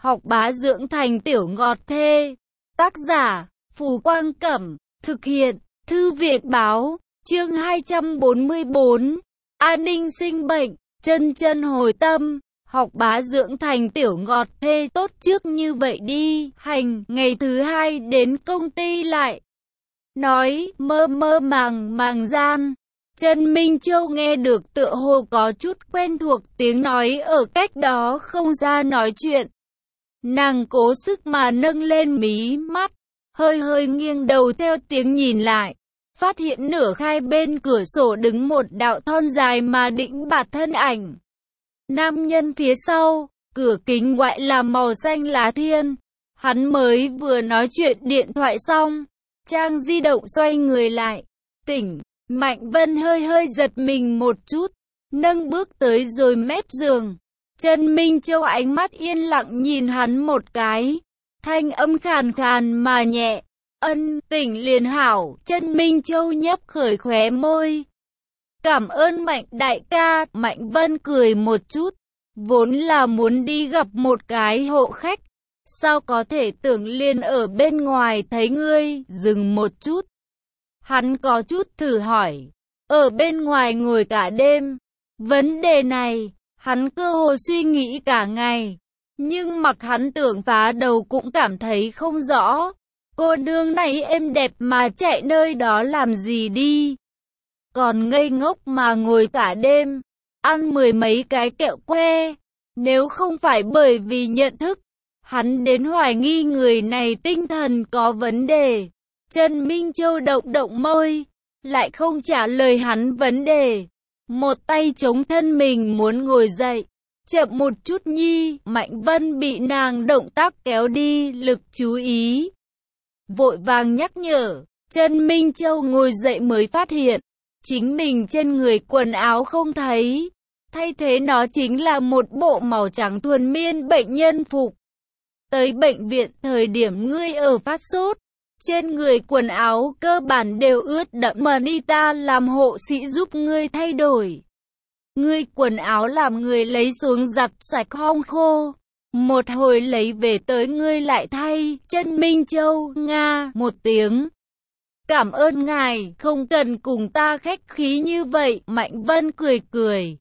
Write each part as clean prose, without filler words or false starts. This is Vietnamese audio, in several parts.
học bá dưỡng thành tiểu ngọt thê. Tác giả, Phù Quang Cẩm, thực hiện, Thư viện Báo, chương 244, An ninh sinh bệnh, chân chân hồi tâm. Học bá dưỡng thành tiểu ngọt thê tốt trước như vậy đi. Hành, ngày thứ hai đến công ty lại nói mơ mơ màng màng gian. Trần Minh Châu nghe được tựa hồ có chút quen thuộc tiếng nói ở cách đó không ra nói chuyện. Nàng cố sức mà nâng lên mí mắt, hơi hơi nghiêng đầu theo tiếng nhìn lại. Phát hiện nửa khai bên cửa sổ đứng một đạo thon dài mà đĩnh bạt thân ảnh. Nam nhân phía sau, cửa kính ngoại là màu xanh lá thiên. Hắn mới vừa nói chuyện điện thoại xong, trang di động xoay người lại. Tỉnh, Mạnh Vân hơi hơi giật mình một chút, nâng bước tới rồi mép giường. Trần Minh Châu ánh mắt yên lặng nhìn hắn một cái, thanh âm khàn khàn mà nhẹ. Ân, tỉnh liền hảo. Trần Minh Châu nhấp khởi khóe môi. Cảm ơn Mạnh đại ca. Mạnh Vân cười một chút, vốn là muốn đi gặp một cái hộ khách, sao có thể tưởng liền ở bên ngoài thấy ngươi. Dừng một chút, hắn có chút thử hỏi, ở bên ngoài ngồi cả đêm. Vấn đề này, hắn cơ hồ suy nghĩ cả ngày, nhưng mặc hắn tưởng phá đầu cũng cảm thấy không rõ. Cô nương này êm đẹp mà chạy nơi đó làm gì đi? Còn ngây ngốc mà ngồi cả đêm, ăn mười mấy cái kẹo que. Nếu không phải bởi vì nhận thức, hắn đến hoài nghi người này tinh thần có vấn đề. Trần Minh Châu động động môi, lại không trả lời hắn vấn đề. Một tay chống thân mình muốn ngồi dậy. Chậm một chút nhi. Mạnh Vân bị nàng động tác kéo đi lực chú ý, vội vàng nhắc nhở. Trần Minh Châu ngồi dậy mới phát hiện chính mình trên người quần áo không thấy, thay thế nó chính là một bộ màu trắng thuần miên bệnh nhân phục. Tới bệnh viện thời điểm ngươi ở phát sốt, trên người quần áo cơ bản đều ướt đẫm, Manita làm hộ sĩ giúp ngươi thay đổi. Ngươi quần áo làm người lấy xuống giặt sạch hong khô, một hồi lấy về tới ngươi lại thay. Trần Minh Châu nga một tiếng. Cảm ơn ngài, không cần cùng ta khách khí như vậy. Mạnh Vân cười cười,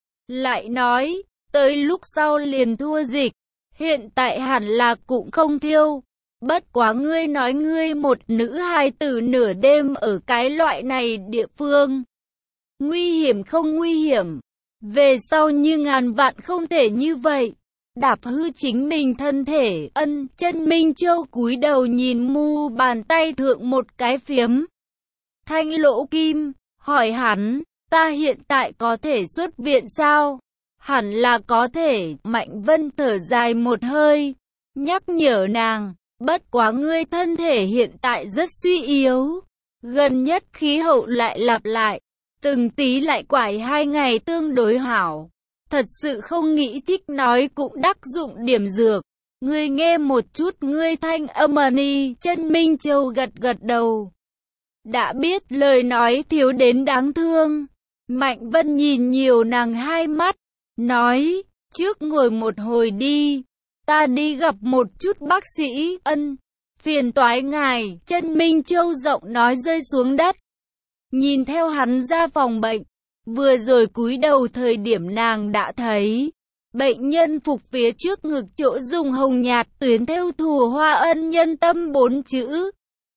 lại nói, tới lúc sau liền thua dịch, hiện tại hẳn là cũng không thiêu. Bất quá ngươi nói ngươi một nữ hài tử nửa đêm ở cái loại này địa phương, nguy hiểm không nguy hiểm? Về sau như ngàn vạn không thể như vậy, đạp hư chính mình thân thể. Ân. Trần Minh Châu cúi đầu nhìn mu bàn tay thượng một cái phiếm thanh lỗ kim, hỏi hắn, ta hiện tại có thể xuất viện sao? Hẳn là có thể. Mạnh Vân thở dài một hơi, nhắc nhở nàng, bất quá ngươi thân thể hiện tại rất suy yếu, gần nhất khí hậu lại lặp lại, từng tí lại quải 2 ngày tương đối hảo. Thật sự không nghĩ trích nói cũng đắc dụng điểm dược. Ngươi nghe một chút ngươi thanh âm ni. Trần Minh Châu gật gật đầu, đã biết. Lời nói thiếu đến đáng thương. Mạnh Vân nhìn nhiều nàng hai mắt, nói, trước ngồi một hồi đi, ta đi gặp một chút bác sĩ. Ân, phiền toái ngài. Trần Minh Châu giọng nói rơi xuống đất, nhìn theo hắn ra phòng bệnh. Vừa rồi cúi đầu thời điểm nàng đã thấy bệnh nhân phục phía trước ngực chỗ dùng hồng nhạt tuyến thêu thùa Hoa Ân Nhân Tâm 4 chữ.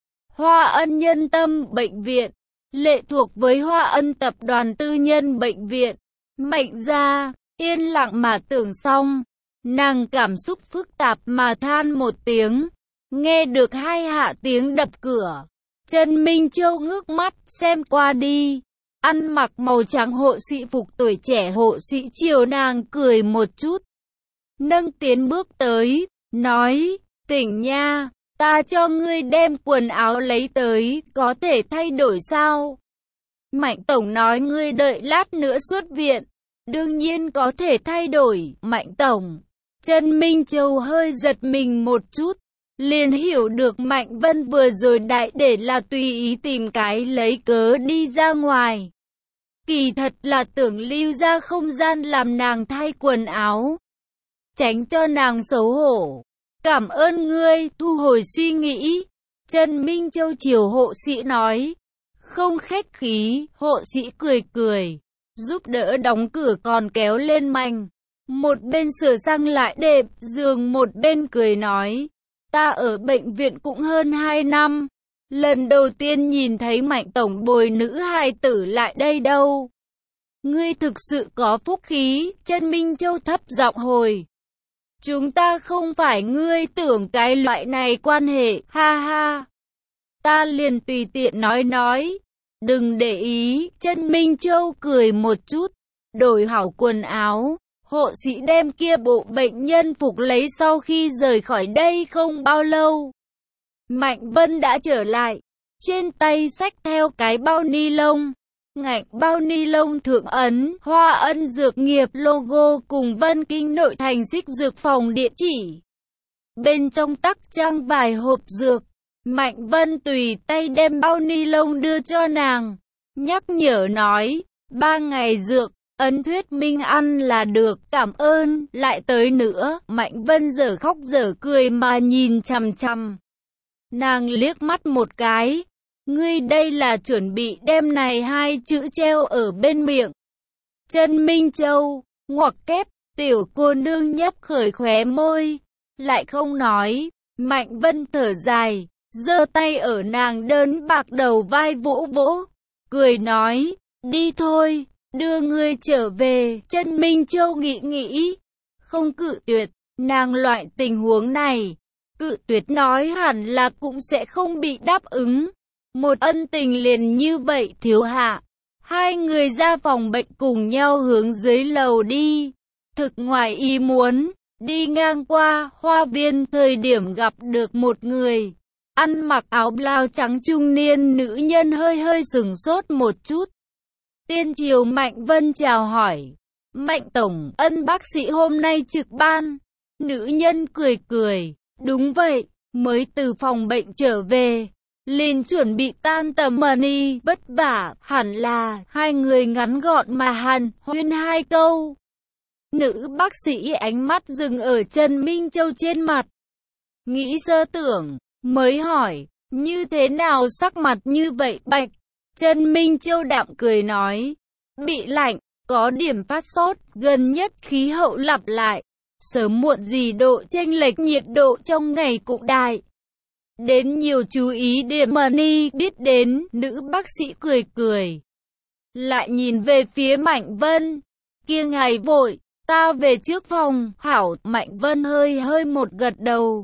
Hoa Ân Nhân Tâm bệnh viện, lệ thuộc với Hoa Ân tập đoàn tư nhân bệnh viện. Mạnh gia yên lặng mà tưởng xong, nàng cảm xúc phức tạp mà than một tiếng. Nghe được 2 hạ tiếng đập cửa, Trần Minh Châu ngước mắt xem qua đi. Ăn mặc màu trắng hộ sĩ phục tuổi trẻ hộ sĩ chiều nàng cười một chút, nâng tiến bước tới, nói, Tỉnh nha, ta cho ngươi đem quần áo lấy tới, có thể thay đổi sao? Mạnh tổng nói ngươi đợi lát nữa xuất viện, đương nhiên có thể thay đổi. Mạnh tổng. Trần Minh Châu hơi giật mình một chút, liền hiểu được Mạnh Vân vừa rồi đại để là tùy ý tìm cái lấy cớ đi ra ngoài. Kỳ thật là tưởng lưu ra không gian làm nàng thay quần áo. tránh cho nàng xấu hổ. Cảm ơn ngươi, thu hồi suy nghĩ. Trần Minh Châu chiều hộ sĩ nói. Không khách khí, hộ sĩ cười cười, giúp đỡ đóng cửa còn kéo lên mành. Một bên sửa sang lại đệm giường, một bên cười nói. Ta ở bệnh viện cũng hơn 2 năm. Lần đầu tiên nhìn thấy Mạnh tổng bồi nữ hài tử lại đây đâu. Ngươi thực sự có phúc khí, Trần Minh Châu thấp giọng hồi. Chúng ta không phải ngươi tưởng cái loại này quan hệ, ha ha. Ta liền tùy tiện nói. Đừng để ý, Trần Minh Châu cười một chút, đổi hảo quần áo. Hộ sĩ đem kia bộ bệnh nhân phục lấy sau khi rời khỏi đây không bao lâu. Mạnh Vân đã trở lại, trên tay xách theo cái bao ni lông. Ngạch bao ni lông thượng ấn Hoa Ân Dược Nghiệp logo cùng Vân Kinh Nội Thành Xích Dược Phòng địa chỉ. Bên trong tắc trang vài hộp dược. Mạnh Vân tùy tay đem bao ni lông đưa cho nàng, nhắc nhở nói, 3 ngày dược, ấn thuyết minh ăn là được, cảm ơn, lại tới nữa. Mạnh Vân dở khóc dở cười mà nhìn chằm chằm nàng liếc mắt một cái. Ngươi đây là chuẩn bị đem này 2 chữ treo ở bên miệng. Trần Minh Châu, ngoặc kép, tiểu cô nương nhấp khởi khóe môi, lại không nói. Mạnh Vân thở dài, giơ tay ở nàng đơn bạc đầu vai vỗ vỗ, cười nói, đi thôi, đưa ngươi trở về. Trần Minh Châu nghĩ, không cự tuyệt, nàng loại tình huống này, cự tuyệt nói hẳn là cũng sẽ không bị đáp ứng. Một ân tình liền như vậy thiếu hạ. Hai người ra phòng bệnh cùng nhau hướng dưới lầu đi. Thực ngoài ý muốn, đi ngang qua hoa viên thời điểm gặp được một người. Ăn mặc áo blau trắng trung niên nữ nhân hơi sửng sốt một chút. Tiên triều Mạnh Vân chào hỏi. Mạnh tổng, Ân bác sĩ hôm nay trực ban. Nữ nhân cười, đúng vậy, mới từ phòng bệnh trở về. Liền chuẩn bị tan tầm money, vất vả, hẳn là, hai người ngắn gọn mà hàn huyên 2 câu. Nữ bác sĩ ánh mắt dừng ở Trần Minh Châu trên mặt. Nghĩ sơ tưởng, mới hỏi, như thế nào sắc mặt như vậy bạch? Trần Minh Châu đạm cười nói, bị lạnh, có điểm phát sốt, gần nhất khí hậu lặp lại. Sớm muộn gì độ chênh lệch nhiệt độ trong ngày cũng đại. Đến nhiều chú ý điểm money biết đến, nữ bác sĩ cười. Lại nhìn về phía Mạnh Vân, kia ngày vội, ta về trước phòng, hảo. Mạnh Vân hơi một gật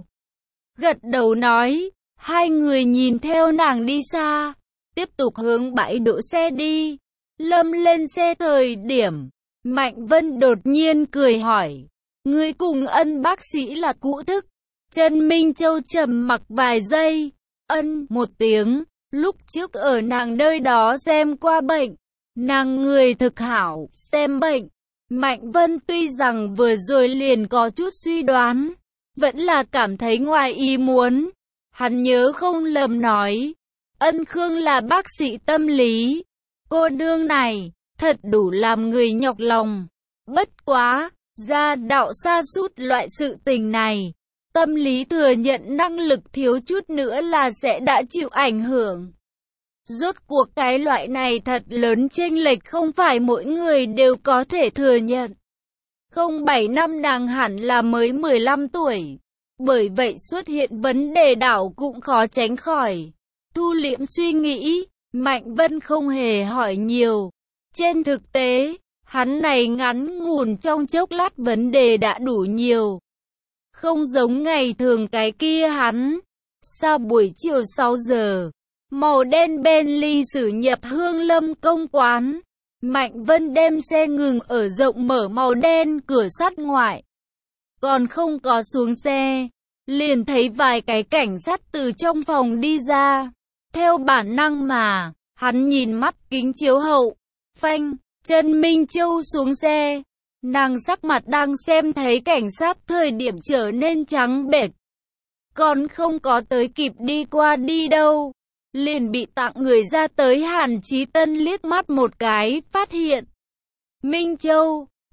đầu nói, hai người nhìn theo nàng đi xa, tiếp tục hướng bãi đỗ xe đi. Lâm lên xe thời điểm, Mạnh Vân đột nhiên cười hỏi, ngươi cùng Ân bác sĩ là cũ thức? Trần Minh Châu trầm mặc vài giây, ân một tiếng, lúc trước ở nàng nơi đó xem qua bệnh, nàng người thực hảo, xem bệnh. Mạnh Vân tuy rằng vừa rồi liền có chút suy đoán, vẫn là cảm thấy ngoài ý muốn. Hắn nhớ không lầm nói, Ân Khương là bác sĩ tâm lý, cô nương này, thật đủ làm người nhọc lòng. Bất quá, gia đạo sa sút loại sự tình này. Tâm lý thừa nhận năng lực thiếu chút nữa là sẽ đã chịu ảnh hưởng. Rốt cuộc cái loại này thật lớn chênh lệch không phải mỗi người đều có thể thừa nhận. 07 năm nàng hẳn là mới 15 tuổi. Bởi vậy xuất hiện vấn đề đảo cũng khó tránh khỏi. Thu liễm suy nghĩ, Mạnh Vân không hề hỏi nhiều. Trên thực tế, hắn này ngắn ngủn trong chốc lát vấn đề đã đủ nhiều. Không giống ngày thường cái kia hắn. Sau buổi chiều 6 giờ, màu đen Bentley xử nhập Hương Lâm công quán. Mạnh Vân đem xe ngừng ở rộng mở màu đen cửa sắt ngoại. Còn không có xuống xe, liền thấy vài cái cảnh sát từ trong phòng đi ra. Theo bản năng mà, hắn nhìn mắt kính chiếu hậu. Phanh, Trần Minh Châu xuống xe. Nàng sắc mặt đang xem thấy cảnh sát thời điểm trở nên trắng bệch. Còn không có tới kịp đi qua đi đâu, liền bị tặng người ra tới Hàn Chí Tân liếc mắt một cái, phát hiện. Minh Châu,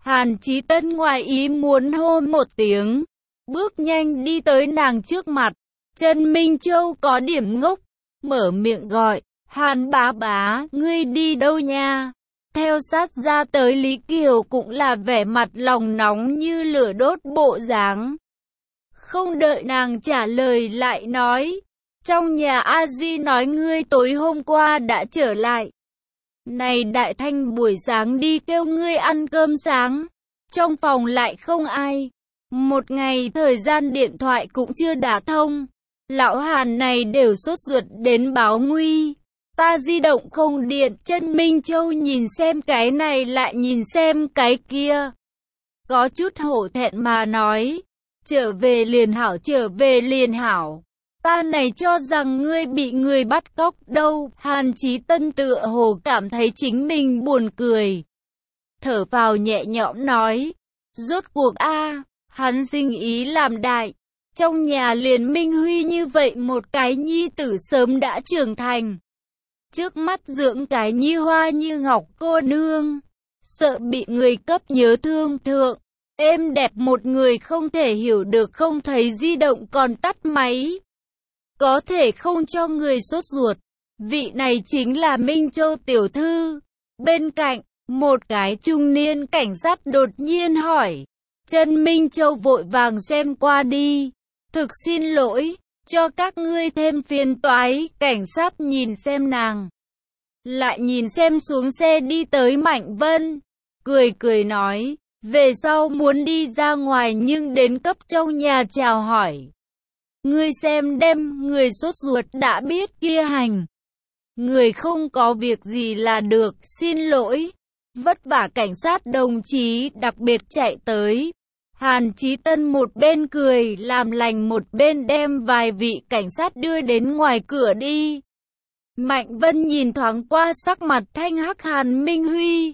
Hàn Chí Tân ngoài ý muốn hô một tiếng, bước nhanh đi tới nàng trước mặt. Trần Minh Châu có điểm ngốc, mở miệng gọi, Hàn bá bá, ngươi đi đâu nha? Theo sát ra tới Lý Kiều cũng là vẻ mặt lòng nóng như lửa đốt bộ dáng. Không đợi nàng trả lời lại nói, trong nhà A Di nói ngươi tối hôm qua đã trở lại. Này Đại Thanh buổi sáng đi kêu ngươi ăn cơm sáng, trong phòng lại không ai. Một ngày thời gian điện thoại cũng chưa đả thông. Lão Hàn này đều sốt ruột đến báo nguy. Ta di động không điện. Trần Minh Châu nhìn xem cái này lại nhìn xem cái kia, có chút hổ thẹn mà nói, trở về liền hảo, trở về liền hảo. Ta này cho rằng ngươi bị người bắt cóc đâu. Hàn Chí Tân tựa hồ cảm thấy chính mình buồn cười, thở vào nhẹ nhõm nói, rốt cuộc hắn sinh ý làm đại. Trong nhà liền Minh Huy như vậy một cái nhi tử sớm đã trưởng thành. Trước mắt dưỡng cái như hoa như ngọc cô nương, sợ bị người cấp nhớ thương thượng. Êm đẹp một người không thể hiểu được, không thấy di động còn tắt máy. Có thể không cho người sốt ruột. Vị này chính là Minh Châu tiểu thư. Bên cạnh, một cái trung niên cảnh sát đột nhiên hỏi. Trần Minh Châu vội vàng xem qua đi. Thực xin lỗi, cho các ngươi thêm phiền toái. Cảnh sát nhìn xem nàng, lại nhìn xem xuống xe đi tới Mạnh Vân, cười cười nói, về sau muốn đi ra ngoài nhưng đến cấp trong nhà chào hỏi. Ngươi xem đem người sốt ruột đã biết kia hành. Người không có việc gì là được, xin lỗi. Vất vả cảnh sát đồng chí đặc biệt chạy tới. Hàn Chí Tân một bên cười làm lành một bên đem vài vị cảnh sát đưa đến ngoài cửa đi. Mạnh Vân nhìn thoáng qua sắc mặt thanh hắc Hàn Minh Huy.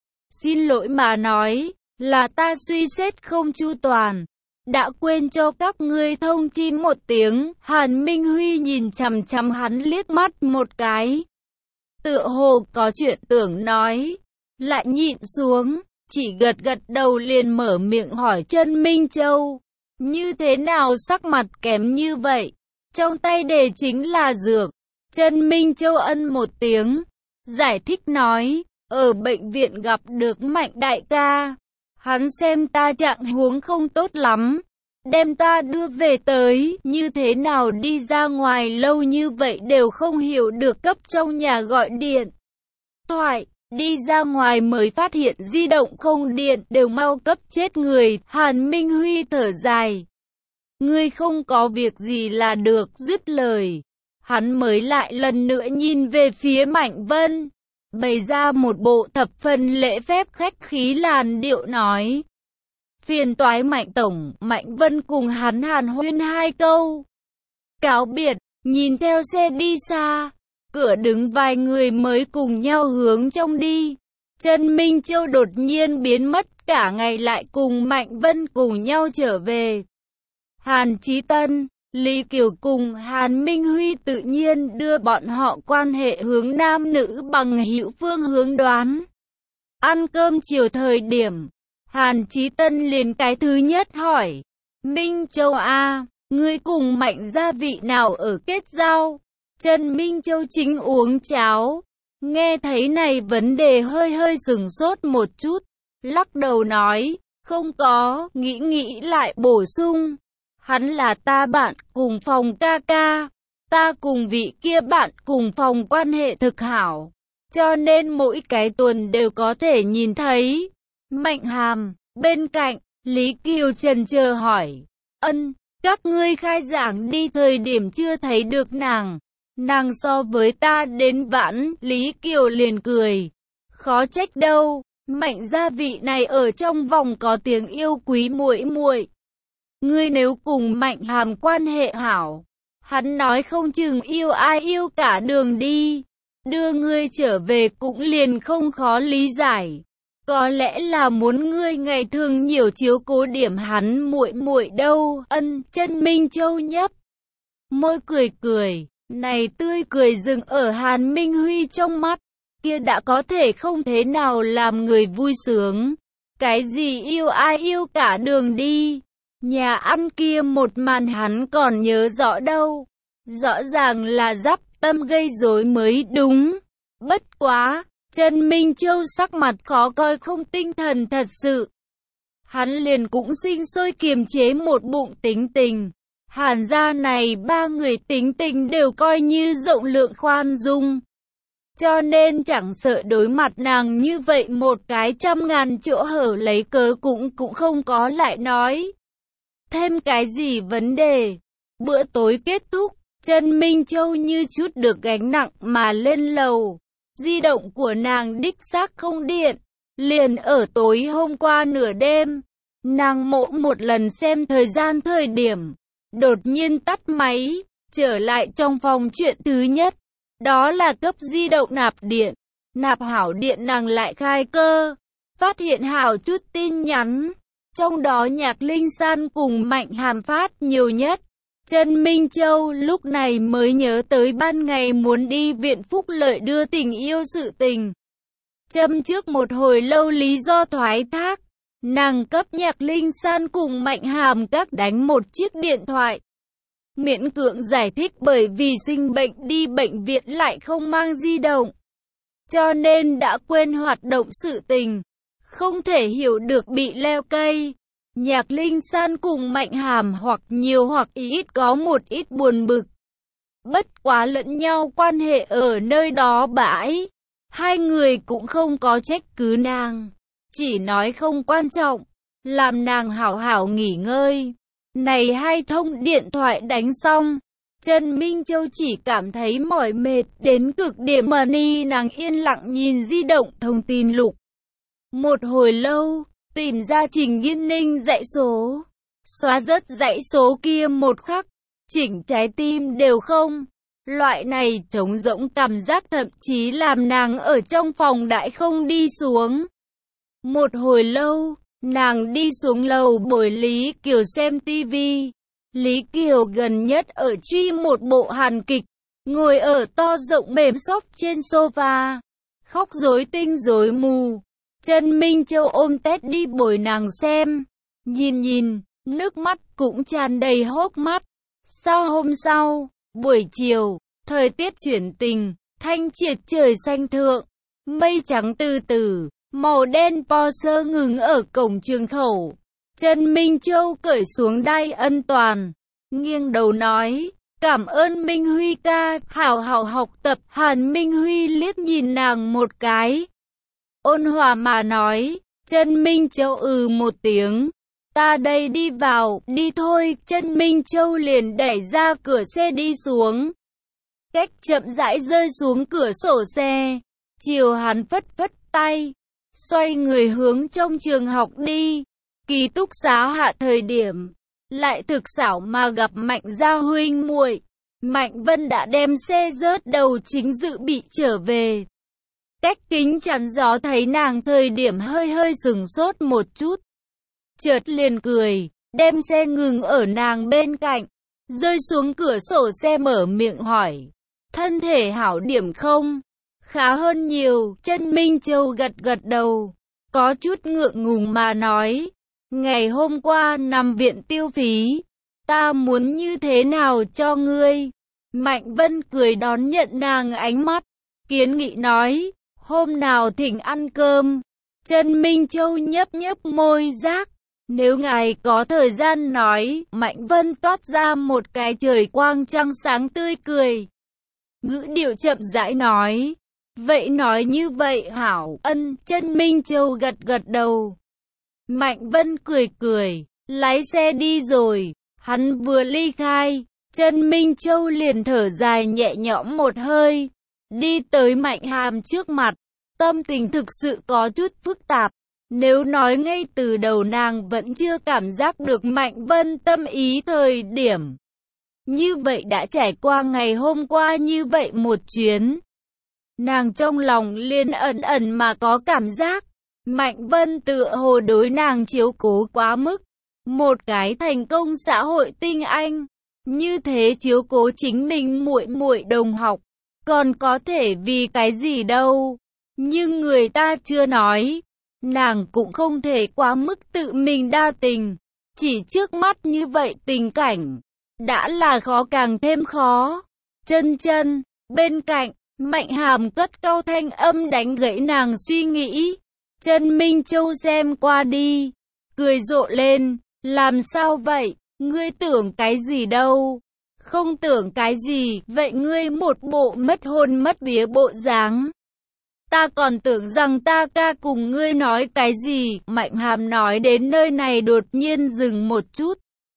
Xin lỗi mà nói, là ta suy xét không chu toàn, đã quên cho các ngươi thông chi một tiếng. Hàn Minh Huy nhìn chằm chằm hắn liếc mắt một cái, tựa hồ có chuyện tưởng nói, lại nhịn xuống, chỉ gật gật đầu liền mở miệng hỏi Trần Minh Châu, như thế nào sắc mặt kém như vậy, trong tay đề chính là dược. Trần Minh Châu ân một tiếng, giải thích nói, ở bệnh viện gặp được Mạnh đại ca, hắn xem ta trạng huống không tốt lắm, đem ta đưa về tới, như thế nào đi ra ngoài lâu như vậy đều không hiểu được, cấp trong nhà gọi điện thoại, đi ra ngoài mới phát hiện di động không điện, đều mau cấp chết người. Hàn Minh Huy thở dài, ngươi không có việc gì là được. Dứt lời, hắn mới lại lần nữa nhìn về phía Mạnh Vân, bày ra một bộ thập phần lễ phép khách khí làn điệu nói, phiền toái Mạnh tổng. Mạnh Vân cùng hắn hàn huyên hai câu, cáo biệt, nhìn theo xe đi xa. Cửa đứng vài người mới cùng nhau hướng trong đi. Trần Minh Châu đột nhiên biến mất, cả ngày lại cùng Mạnh Vân cùng nhau trở về. Hàn Chí Tân, Lý Kiều cùng Hàn Minh Huy tự nhiên đưa bọn họ quan hệ hướng nam nữ bằng hữu phương hướng đoán. Ăn cơm chiều thời điểm, Hàn Chí Tân liền cái thứ nhất hỏi, Minh Châu ngươi cùng Mạnh gia vị nào ở kết giao? Trần Minh Châu chính uống cháo, nghe thấy này vấn đề hơi sửng sốt một chút, lắc đầu nói, không có, nghĩ lại bổ sung, hắn là ta bạn cùng phòng ca ca, ta cùng vị kia bạn cùng phòng quan hệ thực hảo, cho nên mỗi cái tuần đều có thể nhìn thấy. Mạnh Hàm, bên cạnh, Lý Kiều chần chờ hỏi, các ngươi khai giảng đi thời điểm chưa thấy được nàng. Nàng so với ta đến vãn. Lý Kiều liền cười, khó trách đâu, Mạnh gia vị này ở trong vòng có tiếng yêu quý muội muội. Ngươi nếu cùng Mạnh Hàm quan hệ hảo, hắn nói không chừng yêu ai yêu cả đường đi, đưa ngươi trở về cũng liền không khó lý giải. Có lẽ là muốn ngươi ngày thường nhiều chiếu cố điểm hắn muội muội đâu. Trần Minh Châu nhấp môi cười cười, này tươi cười dừng ở Hàn Minh Huy trong mắt, kia đã có thể không thế nào làm người vui sướng. Cái gì yêu ai yêu cả đường đi. Nhà ăn kia một màn hắn còn nhớ rõ đâu. Rõ ràng là dắp tâm gây rối mới đúng. Bất quá, Trần Minh Châu sắc mặt khó coi không tinh thần thật sự. Hắn liền cũng sinh sôi kiềm chế một bụng tính tình. Hàn gia này ba người tính tình đều coi như rộng lượng khoan dung. Cho nên chẳng sợ đối mặt nàng như vậy một cái 100.000 chỗ hở lấy cớ cũng không có lại nói thêm cái gì vấn đề. Bữa tối kết thúc, Trần Minh Châu như chút được gánh nặng mà lên lầu. Di động của nàng đích xác không điện. Liền ở tối hôm qua nửa đêm, nàng một lần xem thời điểm, đột nhiên tắt máy, trở lại trong phòng chuyện thứ nhất. Đó là cấp di động nạp điện. Nạp hảo điện nàng lại khai cơ. Phát hiện hảo chút tin nhắn. Trong đó Nhạc Linh San cùng Mạnh Hàm phát nhiều nhất. Trần Minh Châu lúc này mới nhớ tới ban ngày muốn đi viện phúc lợi đưa tình yêu sự tình. Châm trước một hồi lâu lý do thoái thác. Nàng cấp Nhạc Linh San cùng Mạnh Hàm các đánh một chiếc điện thoại. Miễn cưỡng giải thích bởi vì sinh bệnh đi bệnh viện lại không mang di động. Cho nên đã quên hoạt động sự tình. Không thể hiểu được bị leo cây. Nhạc Linh San cùng Mạnh Hàm hoặc nhiều hoặc ít có một ít buồn bực. Bất quá lẫn nhau quan hệ ở nơi đó bãi. Hai người cũng không có trách cứ nàng. Chỉ nói không quan trọng. Làm nàng hảo hảo nghỉ ngơi. Này hai thông điện thoại đánh xong. Trần Minh Châu chỉ cảm thấy mỏi mệt đến cực điểm mà nàng yên lặng nhìn di động thông tin lục. Một hồi lâu, tìm ra Trình Nghiên Ninh dãy số. Xóa rất dãy số kia một khắc, chỉnh trái tim đều không. Loại này trống rỗng cảm giác thậm chí làm nàng ở trong phòng đại không đi xuống. Một hồi lâu, nàng đi xuống lầu bồi Lý Kiều xem tivi. Lý Kiều gần nhất ở truy một bộ Hàn kịch, ngồi ở to rộng mềm xốp trên sofa, khóc rối tinh rối mù. Trần Minh Châu ôm Tết đi bồi nàng xem, nhìn, nước mắt cũng tràn đầy hốc mắt. Sau hôm sau, buổi chiều, thời tiết chuyển tình, thanh triệt trời xanh thượng, mây trắng từ từ, màu đen Porsche ngừng ở cổng trường khẩu. Trần Minh Châu cởi xuống đai an toàn, nghiêng đầu nói, cảm ơn Minh Huy ca, hảo hảo học tập. Hàn Minh Huy liếc nhìn nàng một cái, ôn hòa mà nói. Trần Minh Châu một tiếng, ta đây đi vào, đi thôi. Trần Minh Châu liền đẩy ra cửa xe đi xuống, cách chậm rãi rơi xuống cửa sổ xe, chiều hắn phất phất tay, xoay người hướng trong trường học đi. Ký túc xá hạ thời điểm, lại thực xảo mà gặp Mạnh gia huynh muội. Mạnh Vân đã đem xe rớt đầu chính dự bị trở về. Cách kính chắn gió thấy nàng thời điểm hơi sừng sốt một chút. Chợt liền cười, đem xe ngừng ở nàng bên cạnh, rơi xuống cửa sổ xe mở miệng hỏi, thân thể hảo điểm không? Khá hơn nhiều. Trần Minh Châu gật đầu, có chút ngượng ngùng mà nói, ngày hôm qua nằm viện tiêu phí, ta muốn như thế nào cho ngươi? Mạnh Vân cười đón nhận nàng ánh mắt, kiến nghị nói, hôm nào thỉnh ăn cơm. Trần Minh Châu nhấp môi giác, nếu ngài có thời gian nói. Mạnh Vân toát ra một cái trời quang trăng sáng tươi cười, ngữ điệu chậm rãi nói, vậy nói như vậy hảo. Ân. Trần Minh Châu gật đầu. Mạnh Vân cười, lái xe đi rồi. Hắn vừa ly khai, Trần Minh Châu liền thở dài nhẹ nhõm một hơi, đi tới Mạnh Hàm trước mặt. Tâm tình thực sự có chút phức tạp. Nếu nói ngay từ đầu nàng vẫn chưa cảm giác được Mạnh Vân tâm ý thời điểm, như vậy đã trải qua ngày hôm qua như vậy một chuyến, nàng trong lòng liền ẩn mà có cảm giác Mạnh Vân tựa hồ đối nàng chiếu cố quá mức. Một cái thành công xã hội tinh anh, như thế chiếu cố chính mình muội đồng học, còn có thể vì cái gì đâu. Nhưng người ta chưa nói, nàng cũng không thể quá mức tự mình đa tình. Chỉ trước mắt như vậy tình cảnh, đã là khó càng thêm khó. Chân chân, bên cạnh, Mạnh Hàm cất cao thanh âm đánh gãy nàng suy nghĩ. Chân Minh Châu xem qua đi, cười rộ lên, làm sao vậy, ngươi tưởng cái gì đâu? Không tưởng cái gì, vậy ngươi một bộ mất hồn mất vía bộ dáng. Ta còn tưởng rằng ta ca cùng ngươi nói cái gì. Mạnh Hàm nói đến nơi này đột nhiên dừng một chút,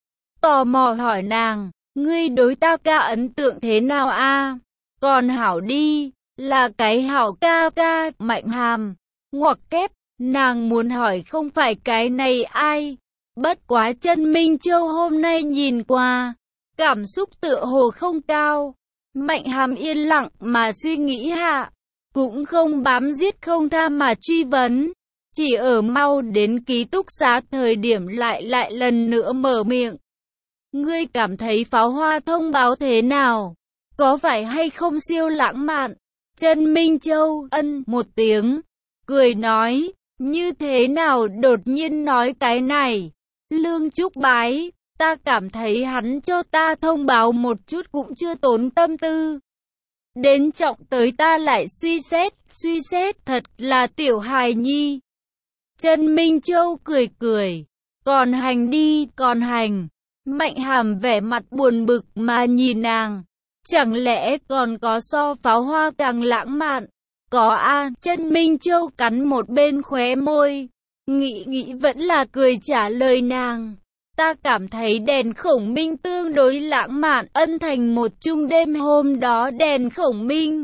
tò mò hỏi nàng, ngươi đối ta ca ấn tượng thế nào a? Còn hảo đi, là cái hảo ca ca. Mạnh Hàm ngoặc kép, nàng muốn hỏi không phải cái này ai. Bất quá Chân Minh Châu hôm nay nhìn qua, cảm xúc tựa hồ không cao. Mạnh Hàm yên lặng mà suy nghĩ hạ, cũng không bám giết không tha mà truy vấn. Chỉ ở mau đến ký túc xá thời điểm lại lần nữa mở miệng. Ngươi cảm thấy pháo hoa thông báo thế nào? Có phải hay không siêu lãng mạn? Chân Minh Châu ân một tiếng, cười nói, như thế nào đột nhiên nói cái này? Lương Trúc Bái, ta cảm thấy hắn cho ta thông báo một chút cũng chưa tốn tâm tư. Đến trọng tới ta lại suy xét thật là tiểu hài nhi. Chân Minh Châu cười cười, còn hành đi, còn hành. Mạnh Hàm vẻ mặt buồn bực mà nhìn nàng, chẳng lẽ còn có so pháo hoa càng lãng mạn? Có a. Chân Minh Châu cắn một bên khóe môi, nghĩ vẫn là cười trả lời nàng. Ta cảm thấy đèn khổng minh tương đối lãng mạn. Ân Thành một chung đêm hôm đó đèn khổng minh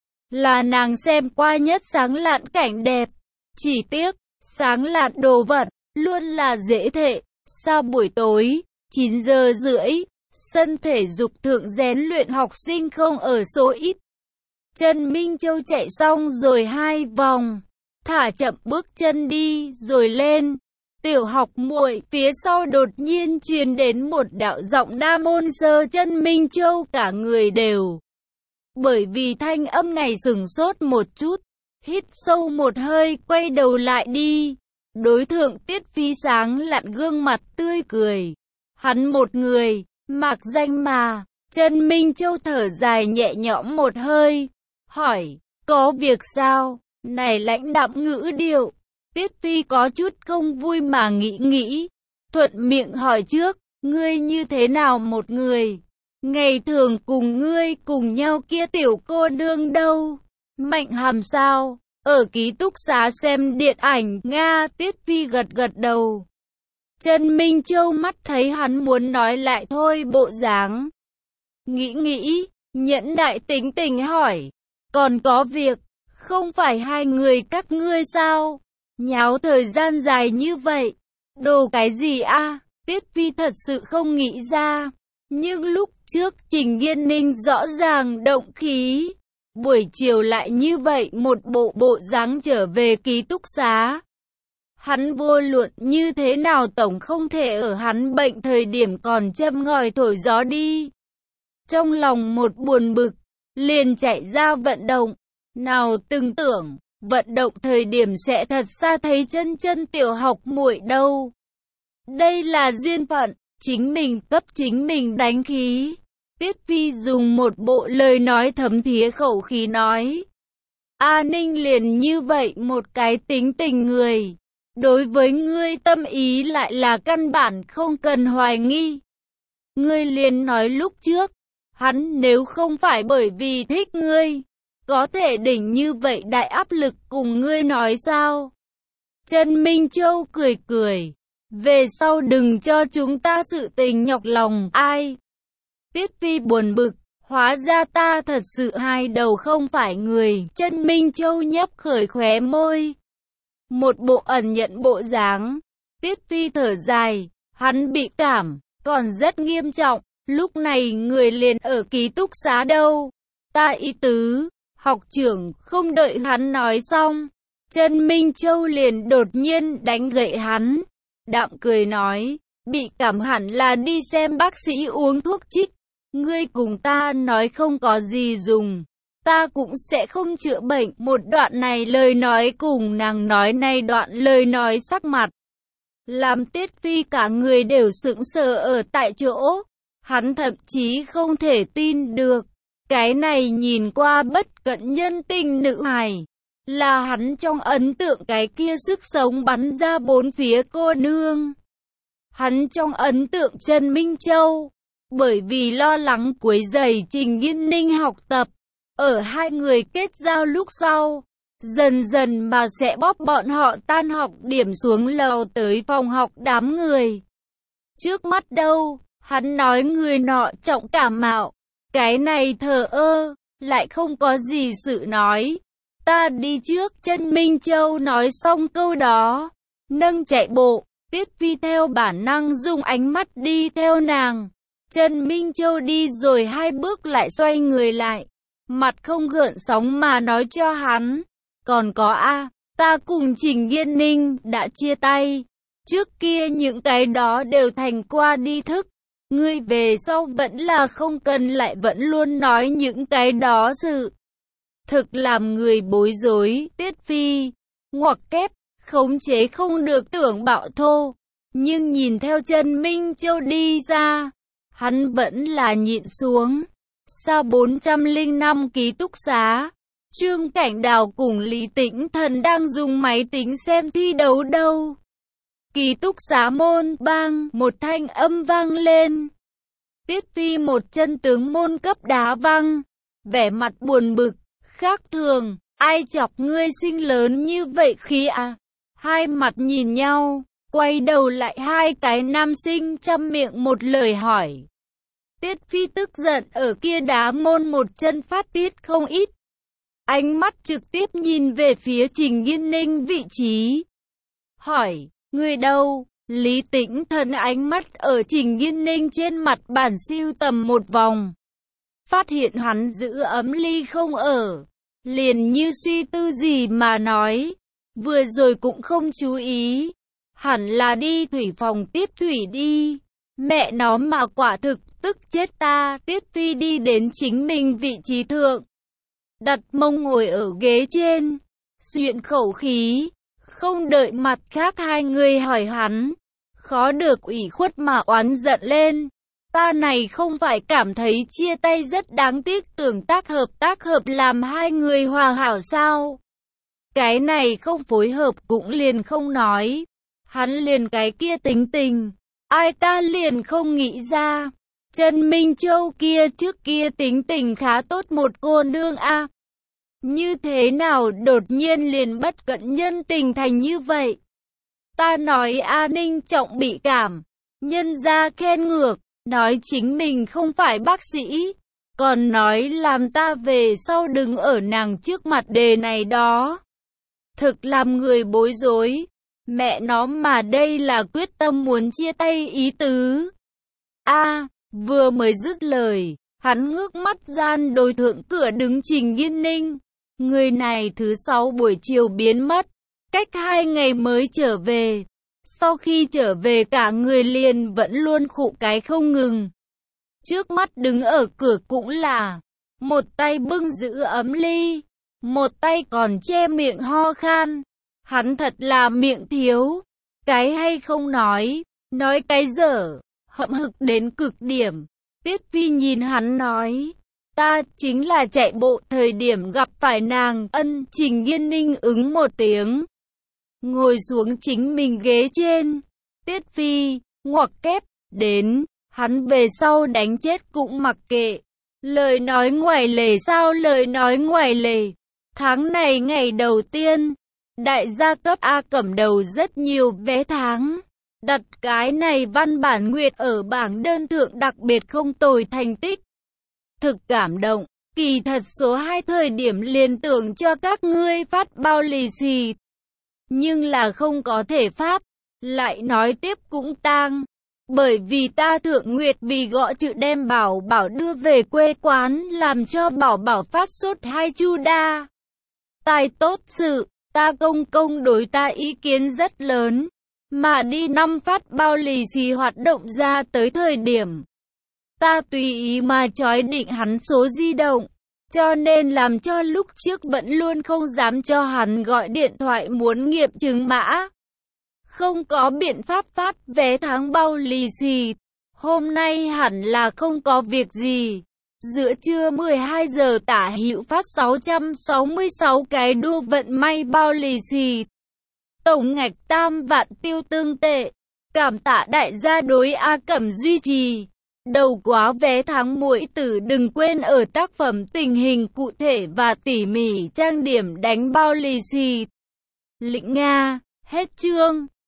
là nàng xem qua nhất sáng lạn cảnh đẹp. Chỉ tiếc, sáng lạn đồ vật luôn là dễ thệ. Sao buổi tối 9 giờ rưỡi, sân thể dục thượng rèn luyện học sinh không ở số ít. Chân Minh Châu chạy xong rồi 2 vòng, thả chậm bước chân đi rồi lên. Tiểu học muội, phía sau đột nhiên truyền đến một đạo giọng nam ôn sơ. Chân Minh Châu cả người đều bởi vì thanh âm này sửng sốt một chút, hít sâu một hơi, quay đầu lại đi. Đối thượng Tiết Phi sáng lạn gương mặt tươi cười. Hắn một người, mạc danh mà. Chân Minh Châu thở dài nhẹ nhõm một hơi, hỏi, có việc sao? Này lãnh đạm ngữ điệu. Tiết Phi có chút không vui mà nghĩ, thuận miệng hỏi trước, ngươi như thế nào một người? Ngày thường cùng ngươi cùng nhau kia tiểu cô nương đâu? Mạnh Hàm sao? Ở ký túc xá xem điện ảnh Nga. Tiết Phi gật đầu. Chân Minh Châu mắt thấy hắn muốn nói lại thôi bộ dáng. Nghĩ, nhẫn đại tính tình hỏi, còn có việc, không phải hai người các ngươi sao? Nháo thời gian dài như vậy, đồ cái gì a? Tiết Phi thật sự không nghĩ ra. Nhưng lúc trước Trình Nghiên Ninh rõ ràng động khí, buổi chiều lại như vậy một bộ dáng trở về ký túc xá. Hắn vô luận như thế nào tổng không thể ở hắn bệnh thời điểm còn châm ngòi thổi gió đi. Trong lòng một buồn bực, liền chạy ra vận động. Nào từng tưởng, vận động thời điểm sẽ thật xa thấy chân tiểu học muội đâu. Đây là duyên phận, chính mình cấp chính mình đánh khí. Tiết Phi dùng một bộ lời nói thấm thía khẩu khí nói. A Ninh liền như vậy một cái tính tình người. Đối với ngươi tâm ý lại là căn bản không cần hoài nghi. Ngươi liền nói lúc trước, hắn nếu không phải bởi vì thích ngươi, có thể đỉnh như vậy đại áp lực cùng ngươi nói sao? Chân Minh Châu cười, về sau đừng cho chúng ta sự tình nhọc lòng ai. Tiết Phi buồn bực, hóa ra ta thật sự hai đầu không phải người. Chân Minh Châu nhấp khởi khóe môi, một bộ ẩn nhận bộ dáng. Tiết Phi thở dài, hắn bị cảm, còn rất nghiêm trọng. Lúc này người liền ở ký túc xá đâu? Ta ý tứ, học trưởng. Không đợi hắn nói xong, Chân Minh Châu liền đột nhiên đánh gậy hắn. Đạm cười nói, bị cảm hẳn là đi xem bác sĩ uống thuốc trích. Ngươi cùng ta nói không có gì dùng. ta cũng sẽ không chữa bệnh. Một đoạn này lời nói cùng nàng nói này đoạn lời nói sắc mặt làm Tiết Phi cả người đều sững sờ ở tại chỗ. Hắn thậm chí không thể tin được, cái này nhìn qua bất cận nhân tình nữ hài, là hắn trong ấn tượng cái kia sức sống bắn ra bốn phía cô nương. Hắn trong ấn tượng Trần Minh Châu, bởi vì lo lắng quấy rầy Trình Nghiên Ninh học tập, ở hai người kết giao lúc sau, dần dần mà sẽ bóp bọn họ tan học điểm xuống lầu tới phòng học đám người. Trước mắt đâu, hắn nói người nọ trọng cảm mạo, cái này thờ ơ, lại không có gì sự nói. Ta đi trước. Trần Minh Châu nói xong câu đó, nâng chạy bộ. Tiết Phi theo bản năng dùng ánh mắt đi theo nàng. Trần Minh Châu đi rồi hai bước lại xoay người lại, mặt không gợn sóng mà nói cho hắn, còn có ta cùng Trình Nghiên Ninh đã chia tay. Trước kia những cái đó đều thành qua đi thức. Ngươi về sau vẫn là không cần lại vẫn luôn nói những cái đó sự. Thực làm người bối rối. Tiết Phi ngoặc kép, khống chế không được tưởng bạo thô. Nhưng nhìn theo Trần Minh Châu đi ra, hắn vẫn là nhịn xuống. Sau 405 ký túc xá, Trương Cảnh Đào cùng Lý Tĩnh Thần đang dùng máy tính xem thi đấu đâu. Ký túc xá môn bang, một thanh âm vang lên. Tiết Phi một chân tướng môn cấp đá văng, vẻ mặt buồn bực, khác thường, ai chọc ngươi sinh lớn như vậy khí à? Hai mặt nhìn nhau, quay đầu lại hai cái nam sinh chăm miệng một lời hỏi. Tiết Phi tức giận ở kia đá môn một chân phát tiết không ít. Ánh mắt trực tiếp nhìn về phía Trình Nghiên Ninh vị trí. Hỏi, người đâu? Lý Tĩnh Thần ánh mắt ở Trình Nghiên Ninh trên mặt bàn siêu tầm một vòng. Phát hiện hắn giữ ấm ly không ở. Liền như suy tư gì mà nói. Vừa rồi cũng không chú ý. Hẳn là đi thủy phòng tiếp thủy đi. Mẹ nó mà quả thực tức chết ta. Tiết Phi đi đến chính mình vị trí thượng, đặt mông ngồi ở ghế trên, xuyện khẩu khí, không đợi mặt khác hai người hỏi hắn, khó được ủy khuất mà oán giận lên. Ta này không phải cảm thấy chia tay rất đáng tiếc, tưởng tác hợp làm hai người hòa hảo sao? Cái này không phối hợp cũng liền không nói. Hắn liền cái kia tính tình, ai ta liền không nghĩ ra. Trần Minh Châu kia trước kia tính tình khá tốt một cô nương a. Như thế nào đột nhiên liền bất cận nhân tình thành như vậy? Ta nói Ninh Trọng bị cảm, nhân ra khen ngược, nói chính mình không phải bác sĩ, còn nói làm ta về sau đừng ở nàng trước mặt đề này đó. Thực làm người bối rối, mẹ nó mà đây là quyết tâm muốn chia tay ý tứ. Vừa mới dứt lời, hắn ngước mắt gian đồi thượng cửa đứng Trình Nghiên Ninh. Người này thứ 6 buổi chiều biến mất, cách 2 ngày mới trở về. Sau khi trở về cả người liền vẫn luôn khụ cái không ngừng. Trước mắt đứng ở cửa cũng là một tay bưng giữ ấm ly, một tay còn che miệng ho khan. Hắn thật là miệng thiếu, cái hay không nói cái dở, hậm hực đến cực điểm. Tiết Phi nhìn hắn nói, ta chính là chạy bộ thời điểm gặp phải nàng. Trình Nghiên Ninh ứng một tiếng, ngồi xuống chính mình ghế trên. Tiết Phi ngoặc kép, đến, hắn về sau đánh chết cũng mặc kệ. Lời nói ngoài lề sao lời nói ngoài lề. Tháng này ngày đầu tiên, đại gia cấp A cẩm đầu rất nhiều vé tháng. Đặt cái này văn bản nguyệt ở bảng đơn thượng đặc biệt không tồi thành tích. Thực cảm động, kỳ thật số 2 thời điểm liền tưởng cho các ngươi phát bao lì xì. Nhưng là không có thể phát, lại nói tiếp cũng tang. Bởi vì ta thượng nguyệt vì gõ chữ đem bảo bảo đưa về quê quán làm cho bảo bảo phát sốt 2 chu đa. Tài tốt sự, ta công đối ta ý kiến rất lớn. Mà đi 5 phát bao lì xì hoạt động ra tới thời điểm, ta tùy ý mà chói định hắn số di động. cho nên làm cho lúc trước vẫn luôn không dám cho hắn gọi điện thoại muốn nghiệm chứng mã. Không có biện pháp phát vé tháng bao lì xì. Hôm nay hẳn là không có việc gì. Giữa trưa 12 giờ Tả Hữu phát 666 cái đua vận may bao lì xì. Tổng ngạch 3 vạn tiêu tương tệ. Cảm tạ đại gia đối A Cẩm duy trì. Đầu quá vé tháng muội tử đừng quên ở tác phẩm tình hình cụ thể và tỉ mỉ trang điểm đánh bao lì xì. Lĩnh Nga, hết chương.